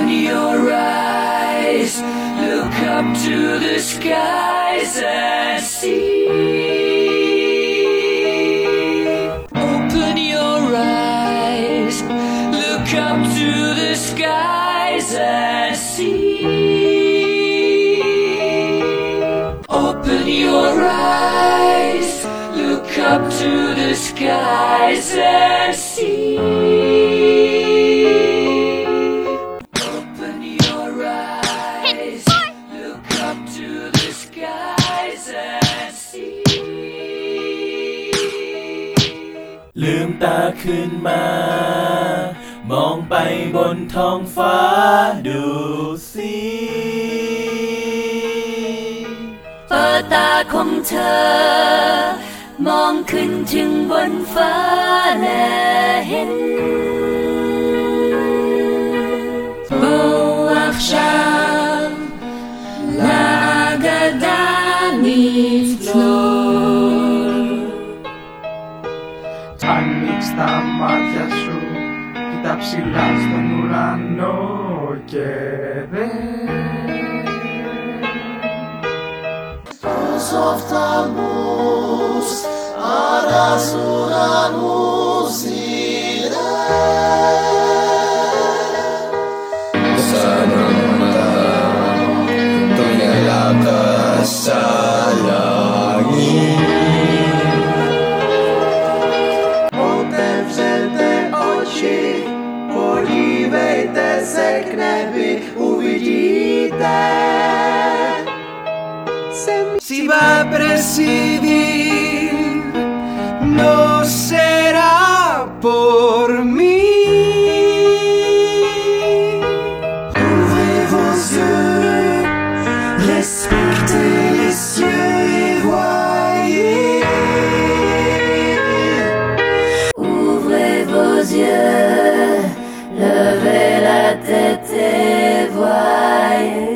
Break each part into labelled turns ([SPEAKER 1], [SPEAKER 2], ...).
[SPEAKER 1] Open your eyes, look up to the skies and see. Open your eyes, look up to the skies and see. Open your eyes, look up to the skies and see. Open your eyes, look up to the skies and see.
[SPEAKER 2] ลืมตาขึ้นมา มองไปบนท้องฟ้าดูสิ
[SPEAKER 1] เปิดตาของเธอ มองขึ้นถึงบนฟ้าและเห็น בואו עכשיו לאגדה נצלול.
[SPEAKER 3] Ανοίξ' τα μάτια σου, κοίτα ψηλά στον ουρανό και
[SPEAKER 4] Στους οφθαλμούς αράζουν ουρανούς σαν όνοματα το γυαλάκα σαν λαγί. Otevřete oči, podívejte se k nebi, uvidíte.
[SPEAKER 3] Si va a presidir, no será por mí.
[SPEAKER 4] Ouvrez vos yeux, respectez les cieux et voyez.
[SPEAKER 1] Ouvrez vos yeux, levez la tête et voyez.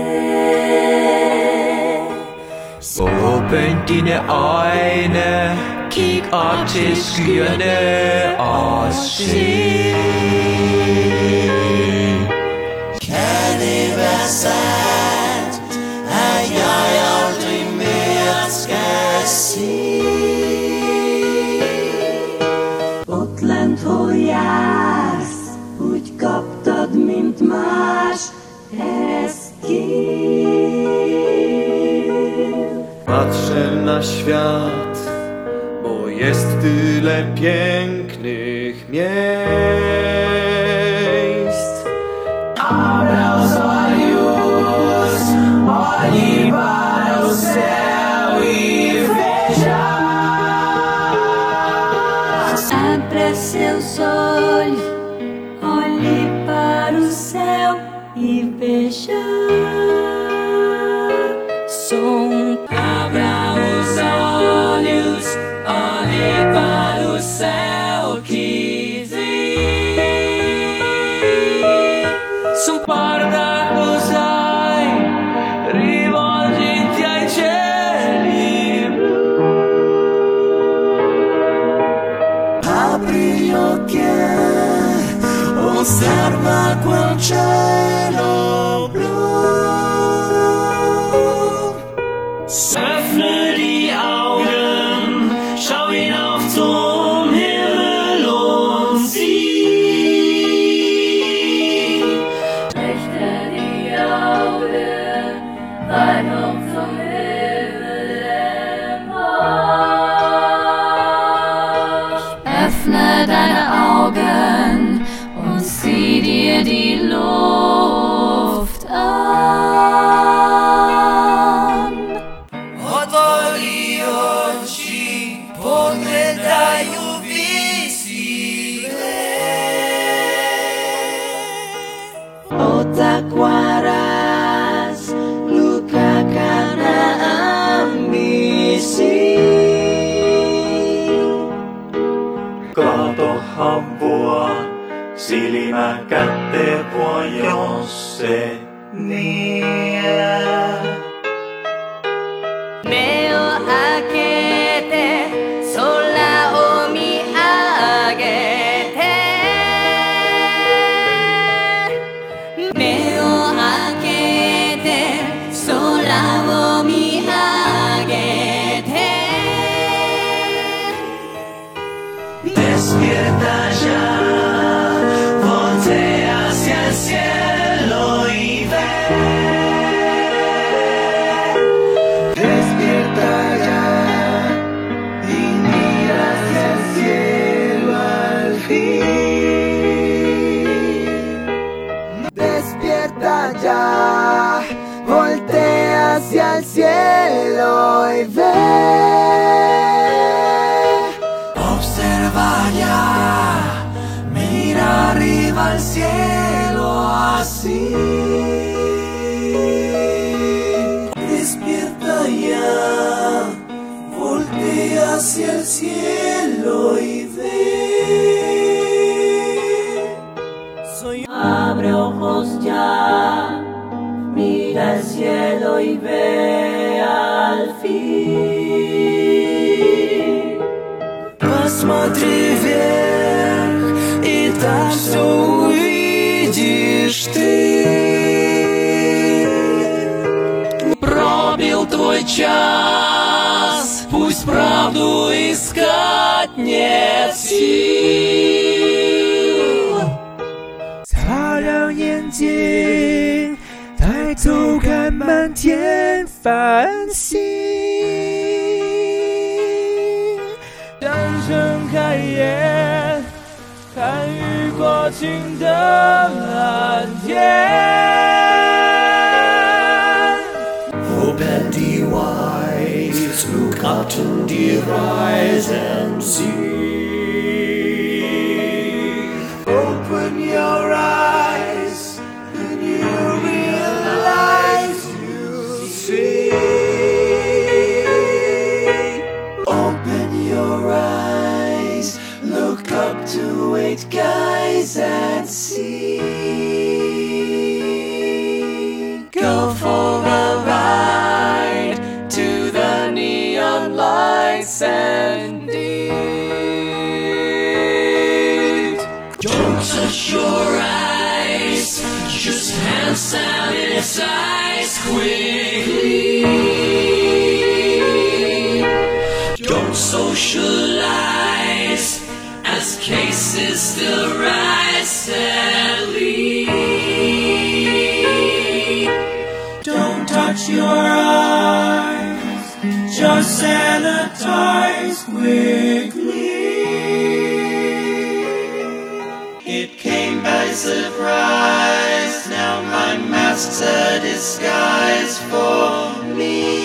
[SPEAKER 2] Åbn dine øjne, kig op til skyerne og se.
[SPEAKER 4] Kan det være sandt, at jeg aldrig mere skal se?
[SPEAKER 1] Ott lent, hol jársz, úgy kaptad, mint más, ezt kérj.
[SPEAKER 2] Patrzę na świat, bo jest tyle pięknych miejsc.
[SPEAKER 1] Abraus olhos, olhe para o céu e veja. Abra seus olhos, olhe para o céu e veja. Som. Abra os olhos, olhe para o céu que vê. Som guarda cos'hai, rivolgiti ai cieli blu.
[SPEAKER 4] Apri gli occhi, osserva quel cielo blu.
[SPEAKER 1] Öffne die Augen, schau hinauf zum Himmel und sieh. Richte die Augen weit hoch zum Himmel empor. Öffne deine Augen und sieh dir die Luft an.
[SPEAKER 4] Otwori oči, pogledaj u visile. Otakuaras, luka karena ambisi.
[SPEAKER 2] Katohan vuo, silmä kätteen vuo, jos se niin.
[SPEAKER 1] Meo akete, sola omi agete. 目を開けて空を見上げて
[SPEAKER 2] Despierta ya, voltea hacia el cielo y ve.
[SPEAKER 4] Despierta ya y mira hacia el cielo al fin. Despierta ya, voltea hacia el cielo y ve.
[SPEAKER 2] Observa ya, mira arriba al cielo así. Despierta ya, voltea hacia el cielo y ve.
[SPEAKER 1] Abre ojos ya, mira el cielo y ve al fin.
[SPEAKER 2] Посмотри вверх, и там все увидишь ты. Пробил твой час, пусть правду искать нет сил.
[SPEAKER 5] 擦亮眼睛，抬头看满天繁星。单睁开眼，看雨过境的蓝天。
[SPEAKER 2] Open the eyes, look up to the rise and see.
[SPEAKER 4] Open your eyes and you realize you see. Open your eyes, look up to it, guys, and see.
[SPEAKER 2] Go for a ride to the neon lights and eat. Don't touch your eyes, just hands out its eyes quickly. Don't socialize as cases still rise sadly. Don't touch your eyes, just sanitize quickly. It came by surprise, now my mask's a disguise for me.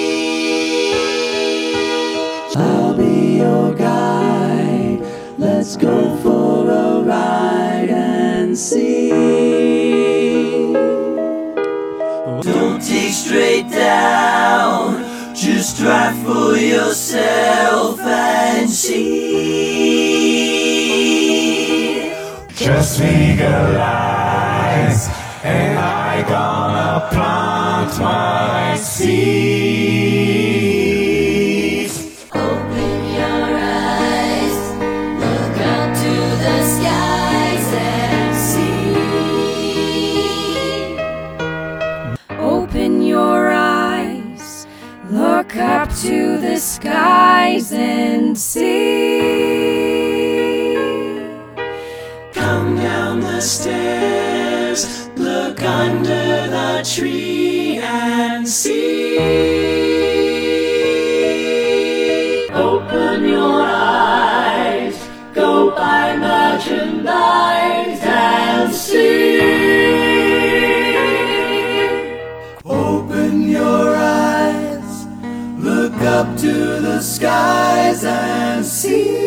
[SPEAKER 4] I'll be your guide. Let's go for a ride and see.
[SPEAKER 2] Don't take straight down, just drive for yourself and see.
[SPEAKER 5] Just legalize, and I gonna plant my seeds.
[SPEAKER 1] Open your eyes, look up to the skies and see. Open your eyes, look up to the skies and see.
[SPEAKER 2] Come down the stairs, look under the tree and see. Open your eyes, go buy merchandise and see.
[SPEAKER 4] Open your eyes, look up to the skies and see.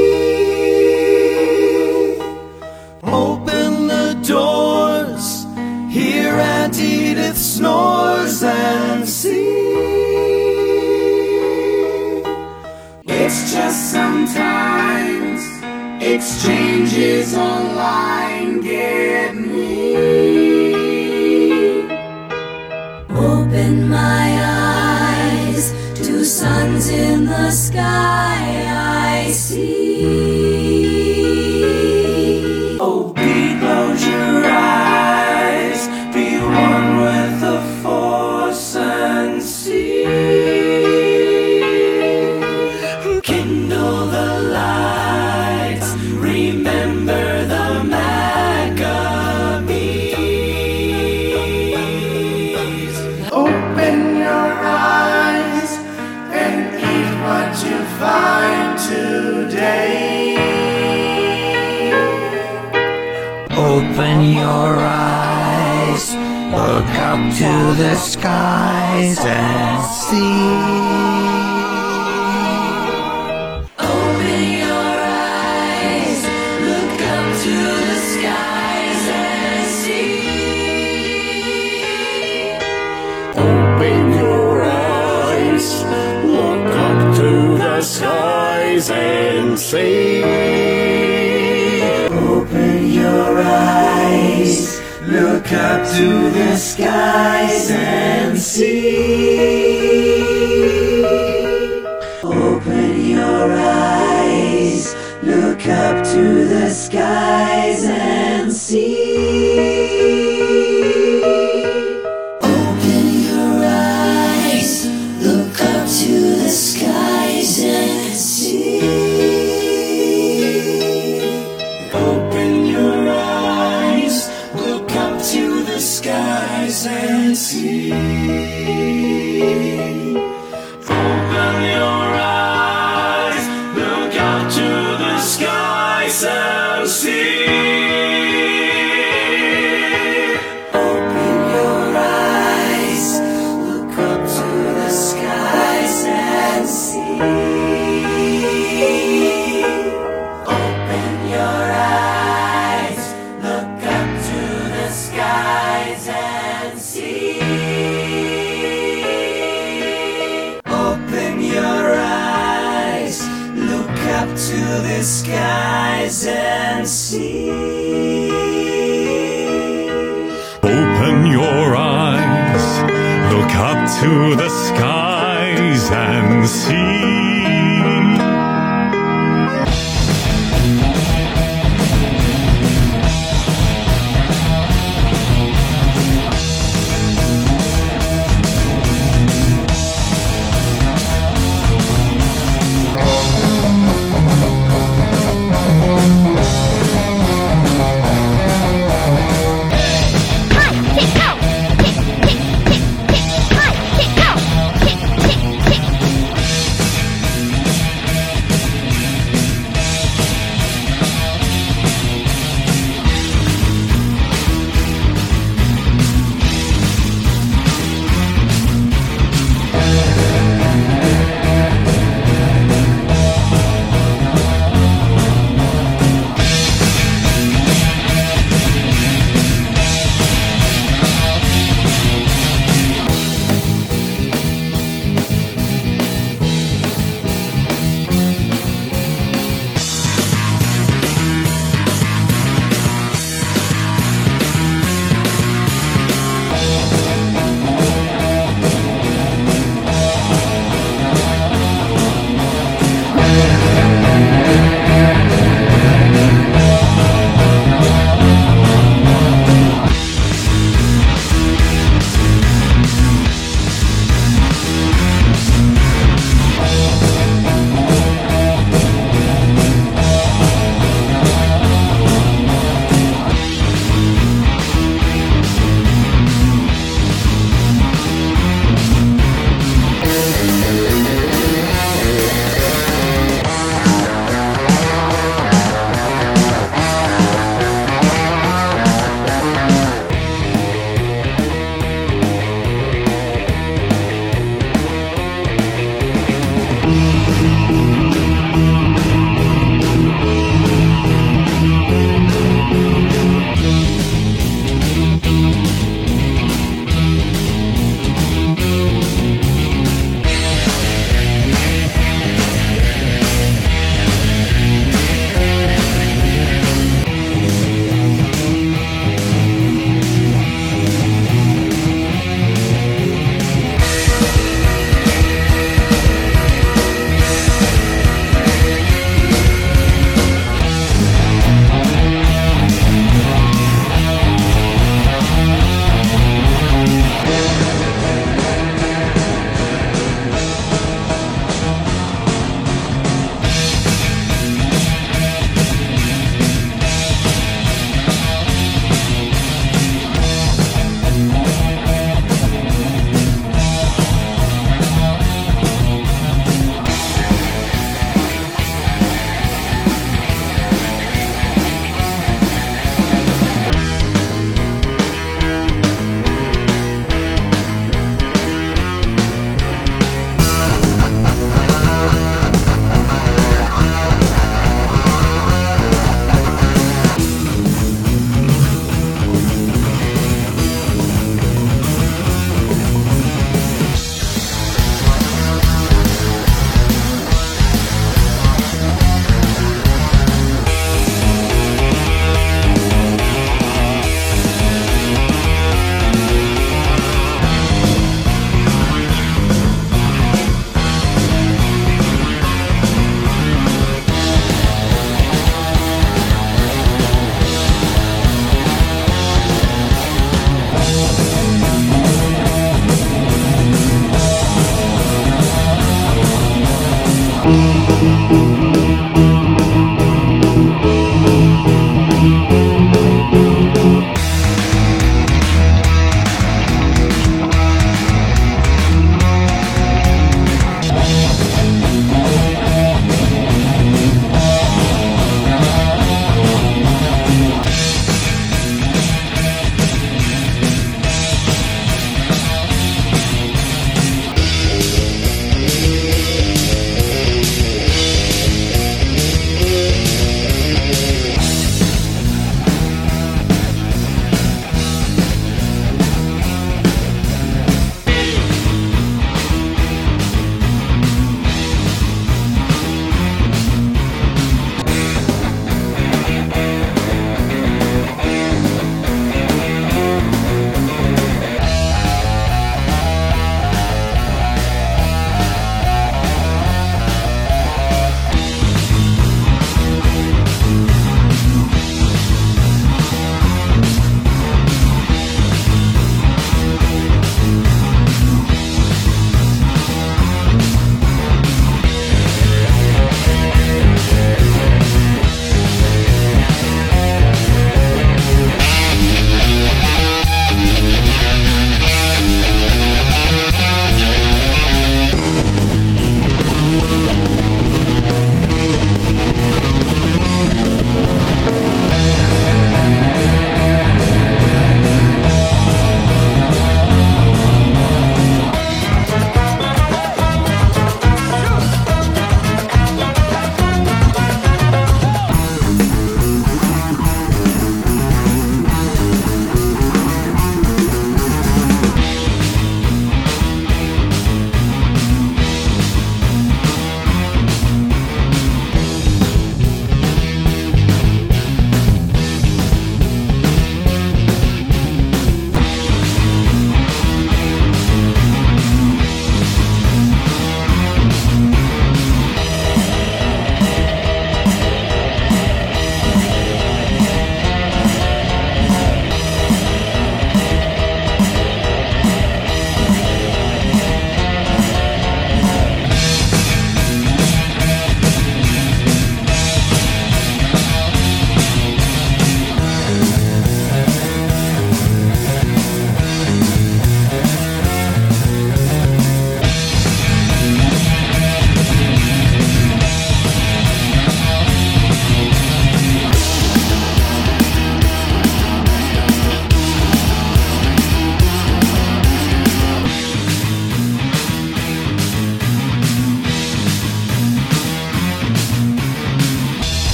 [SPEAKER 4] Open the doors, hear Aunt Edith snores and see. It's just sometimes exchanges online get me.
[SPEAKER 1] Open my eyes, two suns in the sky I see.
[SPEAKER 2] Oh, Pete, close your eyes.
[SPEAKER 3] your eyes, look up to the skies and see.
[SPEAKER 1] Open your eyes, look up to the skies and see.
[SPEAKER 5] Open your eyes, look up to the skies and see.
[SPEAKER 4] Open your eyes, look up to the skies and see. Open your eyes, look up to the skies and see. Open your eyes, look up to the skies and see. Open your eyes, look up to the skies and see.
[SPEAKER 5] Open your eyes, look up to the skies and see.
[SPEAKER 4] Open your eyes, look up to the skies and see. Open your eyes, look up to the skies and see. Open your eyes, look up to the skies and see.
[SPEAKER 5] Open your eyes, look up to the skies and see.